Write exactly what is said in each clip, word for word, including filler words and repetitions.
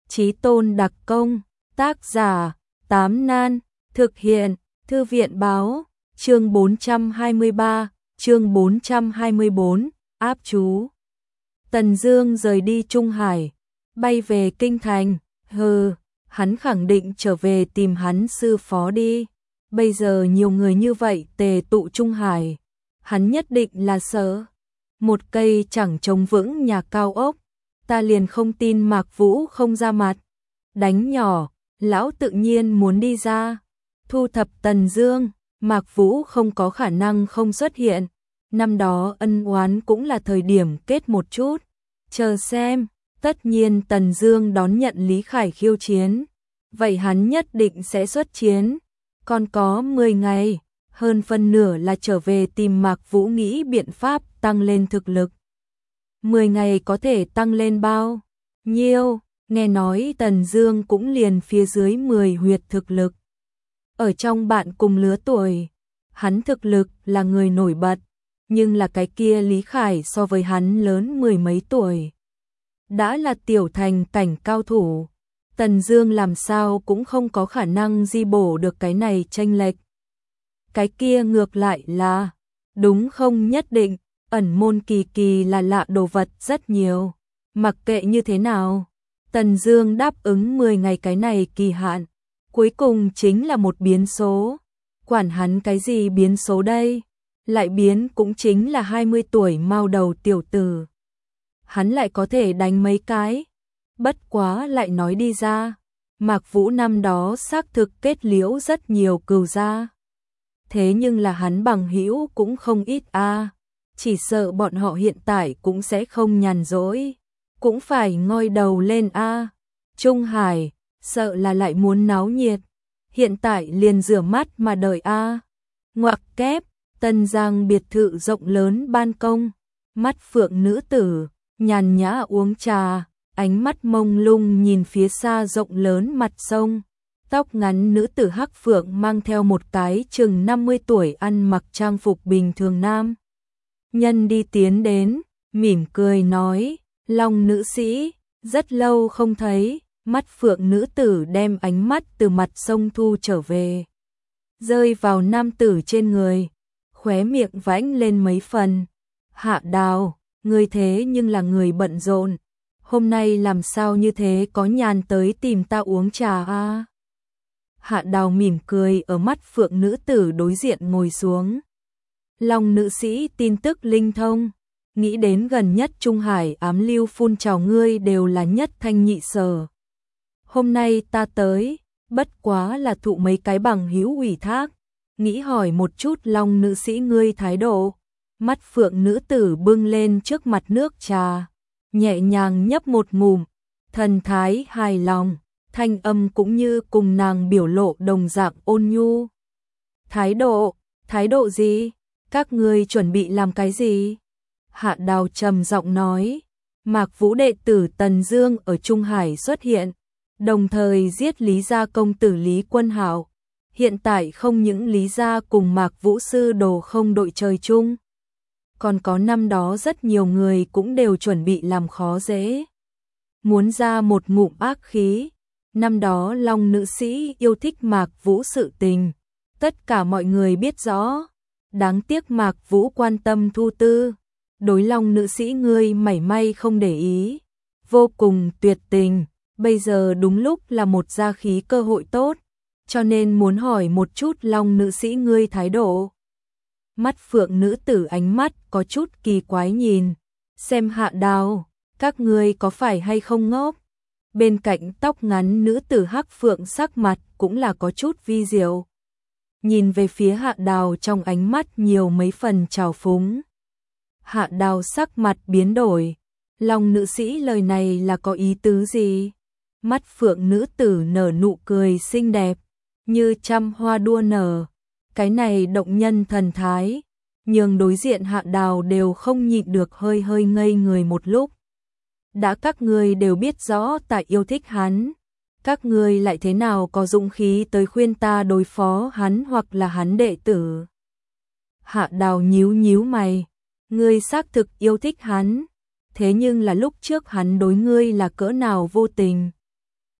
Chí tôn đặc công, tác giả, Tám Nan, thực hiện, Thư viện báo, chương bốn trăm hai mươi ba, chương bốn trăm hai mươi bốn, áp chú. Tần Dương rời đi Trung Hải, bay về Kinh Thành, hừ, hắn khẳng định trở về tìm hắn sư phó đi. Bây giờ nhiều người như vậy tề tụ Trung Hải, hắn nhất định là sợ. Một cây chẳng chống vững nhà cao ốc, ta liền không tin Mạc Vũ không ra mặt. Đánh nhỏ, lão tự nhiên muốn đi ra. Thu thập Tần Dương, Mạc Vũ không có khả năng không xuất hiện. Năm đó ân oán cũng là thời điểm kết một chút. Chờ xem, tất nhiên Tần Dương đón nhận Lý Khải khiêu chiến. Vậy hắn nhất định sẽ xuất chiến. Còn có mười ngày, hơn phân nửa là trở về tìm Mạc Vũ nghĩ biện pháp tăng lên thực lực. mười ngày có thể tăng lên bao nhiêu? Nghe nói Tần Dương cũng liền phía dưới mười huyệt thực lực. Ở trong bạn cùng lứa tuổi, hắn thực lực là người nổi bật, nhưng là cái kia Lý Khải so với hắn lớn mười mấy tuổi. Đã là tiểu thành cảnh cao thủ, Tần Dương làm sao cũng không có khả năng di bổ được cái này chênh lệch. Cái kia ngược lại là, đúng không nhất định, ẩn môn kỳ kỳ là lạ đồ vật rất nhiều. Mặc kệ như thế nào, Tần Dương đáp ứng mười ngày cái này kỳ hạn, cuối cùng chính là một biến số. Quản hắn cái gì biến số đây? Lại biến cũng chính là hai mươi tuổi mao đầu tiểu tử. Hắn lại có thể đánh mấy cái. Bất quá lại nói đi ra, Mạc Vũ năm đó xác thực kết liễu rất nhiều cừu gia. Thế nhưng là hắn bằng hữu cũng không ít a, à. Chỉ sợ bọn họ hiện tại cũng sẽ không nhàn rỗi, cũng phải ngoi đầu lên a. À. Trung Hải, sợ là lại muốn náo nhiệt, hiện tại liền rửa mắt mà đợi a. À. Ngoặc kép, Tân Giang biệt thự rộng lớn ban công, mắt phượng nữ tử, nhàn nhã uống trà, ánh mắt mông lung nhìn phía xa rộng lớn mặt sông. Tóc ngắn nữ tử hắc phượng mang theo một cái chừng năm mươi tuổi ăn mặc trang phục bình thường nam. Nhân đi tiến đến, mỉm cười nói, Long nữ sĩ, rất lâu không thấy. Mắt phượng nữ tử đem ánh mắt từ mặt sông thu trở về, rơi vào nam tử trên người, khóe miệng vãnh lên mấy phần. Hạ Đào, người thế nhưng là người bận rộn, hôm nay làm sao như thế có nhàn tới tìm ta uống trà a? À? Hạ Đào mỉm cười ở mắt phượng nữ tử đối diện ngồi xuống. Long nữ sĩ tin tức linh thông, nghĩ đến gần nhất Trung Hải ám lưu phun trào ngươi đều là nhất thanh nhị sở. Hôm nay ta tới, bất quá là thụ mấy cái bằng hữu ủy thác, nghĩ hỏi một chút Long nữ sĩ ngươi thái độ. Mắt phượng nữ tử bưng lên trước mặt nước trà, nhẹ nhàng nhấp một ngụm, thần thái hài lòng, thanh âm cũng như cùng nàng biểu lộ đồng dạng ôn nhu. Thái độ, thái độ gì? Các ngươi chuẩn bị làm cái gì? Hạ Đào trầm giọng nói, Mạc Vũ đệ tử Tần Dương ở Trung Hải xuất hiện, đồng thời giết Lý gia công tử Lý Quân Hạo. Hiện tại không những Lý gia cùng Mạc Vũ sư đồ không đội trời chung, còn có năm đó rất nhiều người cũng đều chuẩn bị làm khó dễ, muốn ra một ngụm ác khí. Năm đó Long nữ sĩ yêu thích Mạc Vũ sự tình, tất cả mọi người biết rõ, đáng tiếc Mạc Vũ quan tâm thu tư, đối Long nữ sĩ ngươi mảy may không để ý, vô cùng tuyệt tình. Bây giờ đúng lúc là một gia khí cơ hội tốt, cho nên muốn hỏi một chút Long nữ sĩ ngươi thái độ. Mắt phượng nữ tử ánh mắt có chút kỳ quái nhìn, xem Hạ Đào, các ngươi có phải hay không ngốc? Bên cạnh tóc ngắn nữ tử hắc phượng sắc mặt cũng là có chút vi diệu. Nhìn về phía Hạ Đào trong ánh mắt nhiều mấy phần trào phúng. Hạ Đào sắc mặt biến đổi, Long nữ sĩ lời này là có ý tứ gì? Mắt phượng nữ tử nở nụ cười xinh đẹp, như trăm hoa đua nở. Cái này động nhân thần thái, nhường đối diện Hạ Đào đều không nhịn được hơi hơi ngây người một lúc. Đã các ngươi đều biết rõ ta yêu thích hắn, các ngươi lại thế nào có dũng khí tới khuyên ta đối phó hắn hoặc là hắn đệ tử? Hạ Đào nhíu nhíu mày, ngươi xác thực yêu thích hắn, thế nhưng là lúc trước hắn đối ngươi là cỡ nào vô tình.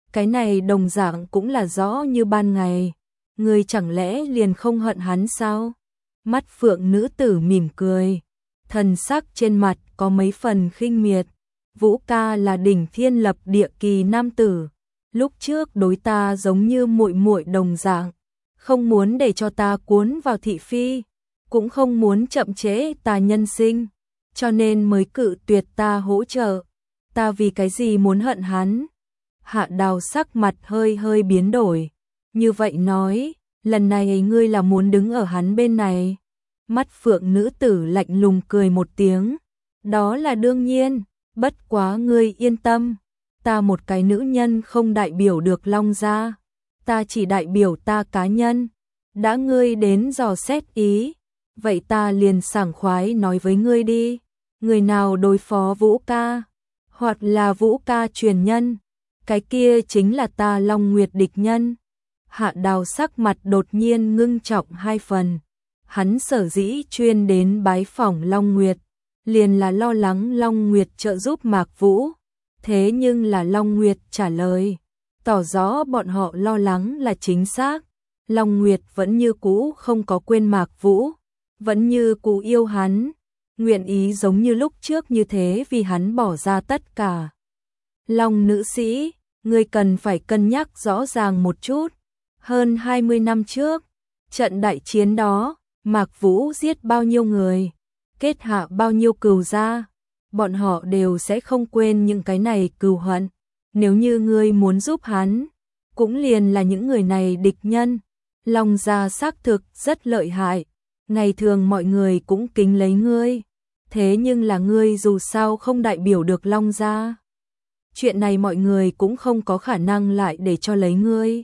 cái này đồng dạng cũng là rõ như ban ngày. Ngươi chẳng lẽ liền không hận hắn sao? Mắt phượng nữ tử mỉm cười, thần sắc trên mặt có mấy phần khinh miệt. Vũ ca là đỉnh thiên lập địa kỳ nam tử, lúc trước đối ta giống như muội muội đồng dạng, không muốn để cho ta cuốn vào thị phi, cũng không muốn chậm trễ ta nhân sinh, cho nên mới cự tuyệt ta hỗ trợ. Ta vì cái gì muốn hận hắn? Hạ Đào sắc mặt hơi hơi biến đổi, như vậy nói, lần này ngươi là muốn đứng ở hắn bên này. Mắt phượng nữ tử lạnh lùng cười một tiếng, đó là đương nhiên, bất quá ngươi yên tâm, ta một cái nữ nhân không đại biểu được Long gia, ta chỉ đại biểu ta cá nhân. Đã ngươi đến dò xét ý, vậy ta liền sảng khoái nói với ngươi đi, người nào đối phó Vũ ca, hoặc là Vũ ca truyền nhân, cái kia chính là ta Long Nguyệt địch nhân. Hạ Đào sắc mặt đột nhiên ngưng trọng hai phần, hắn sở dĩ chuyên đến bái phỏng Long Nguyệt, liền là lo lắng Long Nguyệt trợ giúp Mạc Vũ, thế nhưng là Long Nguyệt trả lời, tỏ rõ bọn họ lo lắng là chính xác. Long Nguyệt vẫn như cũ không có quên Mạc Vũ, vẫn như cũ yêu hắn, nguyện ý giống như lúc trước như thế vì hắn bỏ ra tất cả. Long nữ sĩ, ngươi cần phải cân nhắc rõ ràng một chút. Hơn hai mươi năm trước, trận đại chiến đó, Mạc Vũ giết bao nhiêu người, kết hạ bao nhiêu cừu gia, bọn họ đều sẽ không quên những cái này cừu hận. Nếu như ngươi muốn giúp hắn, cũng liền là những người này địch nhân. Long gia xác thực rất lợi hại, ngày thường mọi người cũng kính lấy ngươi, thế nhưng là ngươi dù sao không đại biểu được Long gia. Chuyện này mọi người cũng không có khả năng lại để cho lấy ngươi.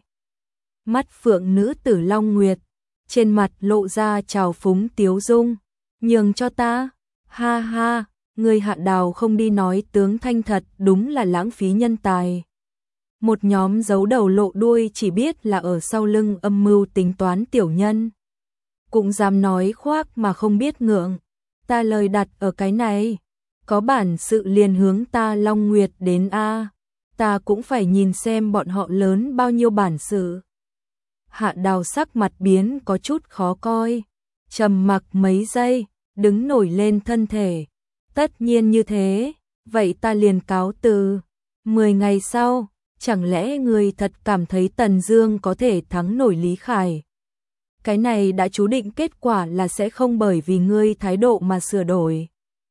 Mắt phượng nữ tử Long Nguyệt, trên mặt lộ ra trào phúng tiếu dung, nhường cho ta, ha ha, ngươi Hạ Đào không đi nói tướng thanh thật đúng là lãng phí nhân tài. Một nhóm giấu đầu lộ đuôi chỉ biết là ở sau lưng âm mưu tính toán tiểu nhân, cũng dám nói khoác mà không biết ngượng. Ta lời đặt ở cái này, có bản sự liền hướng ta Long Nguyệt đến a, ta cũng phải nhìn xem bọn họ lớn bao nhiêu bản sự. Hạ Đào sắc mặt biến có chút khó coi, trầm mặc mấy giây, đứng nổi lên thân thể. Tất nhiên như thế, vậy ta liền cáo từ. Mười ngày sau, chẳng lẽ người thật cảm thấy Tần Dương có thể thắng nổi Lý Khải? Cái này đã chú định kết quả là sẽ không bởi vì ngươi thái độ mà sửa đổi.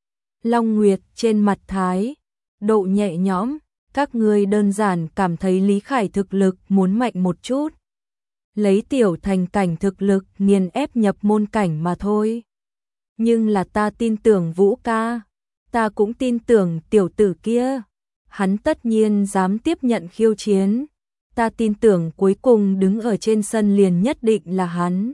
Long Nguyệt trên mặt thái độ nhẹ nhõm, các ngươi đơn giản cảm thấy Lý Khải thực lực muốn mạnh một chút, lấy tiểu thành cảnh thực lực nghiền ép nhập môn cảnh mà thôi. Nhưng là ta tin tưởng Vũ ca, ta cũng tin tưởng tiểu tử kia, hắn tất nhiên dám tiếp nhận khiêu chiến, ta tin tưởng cuối cùng đứng ở trên sân liền nhất định là hắn.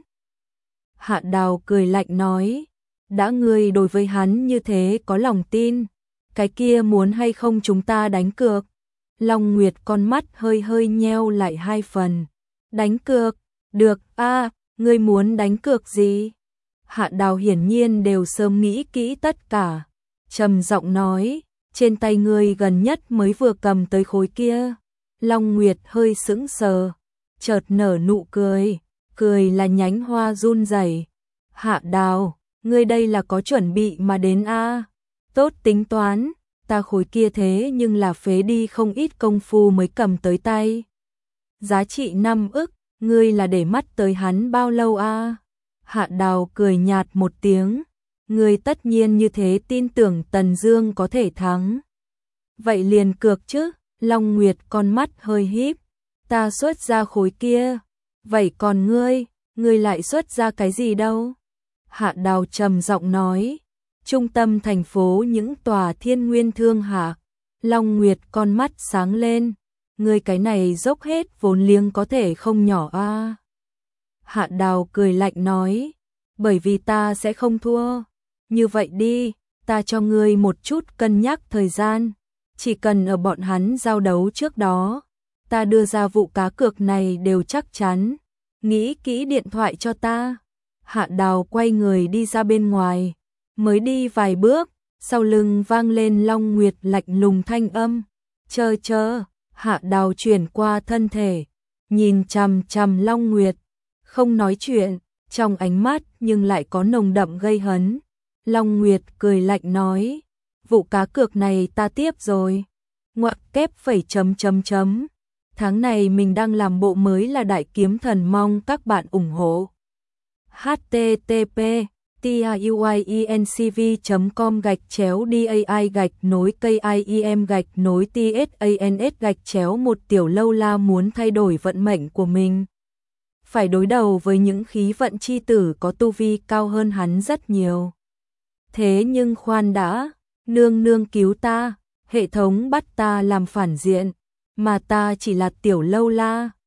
Hạ Đào cười lạnh nói, đã ngươi đối với hắn như thế có lòng tin, cái kia muốn hay không chúng ta đánh cược? Long Nguyệt con mắt hơi hơi nheo lại hai phần. Đánh cược? Được a, ngươi muốn đánh cược gì? Hạ Đào hiển nhiên đều sớm nghĩ kỹ tất cả, trầm giọng nói, trên tay ngươi gần nhất mới vừa cầm tới khối kia. Long Nguyệt hơi sững sờ, chợt nở nụ cười, cười là nhánh hoa run rẩy. Hạ Đào, ngươi đây là có chuẩn bị mà đến a? Tốt tính toán, ta khối kia thế nhưng là phế đi không ít công phu mới cầm tới tay. Giá trị năm ức, ngươi là để mắt tới hắn bao lâu a? Hạ Đào cười nhạt một tiếng, ngươi tất nhiên như thế tin tưởng Tần Dương có thể thắng. Vậy liền cược chứ. Long Nguyệt con mắt hơi híp, ta xuất ra khối kia, vậy còn ngươi, ngươi lại xuất ra cái gì đâu? Hạ Đào trầm giọng nói, trung tâm thành phố những tòa thiên nguyên thương hạ. Long Nguyệt con mắt sáng lên, ngươi cái này dốc hết vốn liếng có thể không nhỏ a. À. Hạ Đào cười lạnh nói, bởi vì ta sẽ không thua. Như vậy đi, ta cho ngươi một chút cân nhắc thời gian. Chỉ cần ở bọn hắn giao đấu trước đó, ta đưa ra vụ cá cược này đều chắc chắn. Nghĩ kỹ điện thoại cho ta. Hạ Đào quay người đi ra bên ngoài, mới đi vài bước, sau lưng vang lên Long Nguyệt lạnh lùng thanh âm. Chờ chờ, Hạ Đào chuyển qua thân thể, nhìn chằm chằm Long Nguyệt, không nói chuyện, trong ánh mắt nhưng lại có nồng đậm gây hấn. Long Nguyệt cười lạnh nói, vụ cá cược này ta tiếp rồi. Ngoặc kép phẩy chấm chấm chấm. Tháng này mình đang làm bộ mới là Đại Kiếm Thần, mong các bạn ủng hộ. http tiuyencv chấm com gạch chéo dai gạch nối kim gạch nối tsans gạch chéo một Tiểu Lâu La muốn thay đổi vận mệnh của mình. Phải đối đầu với những khí vận chi tử có tu vi cao hơn hắn rất nhiều. Thế nhưng khoan đã, nương nương cứu ta, hệ thống bắt ta làm phản diện, mà ta chỉ là Tiểu Lâu La.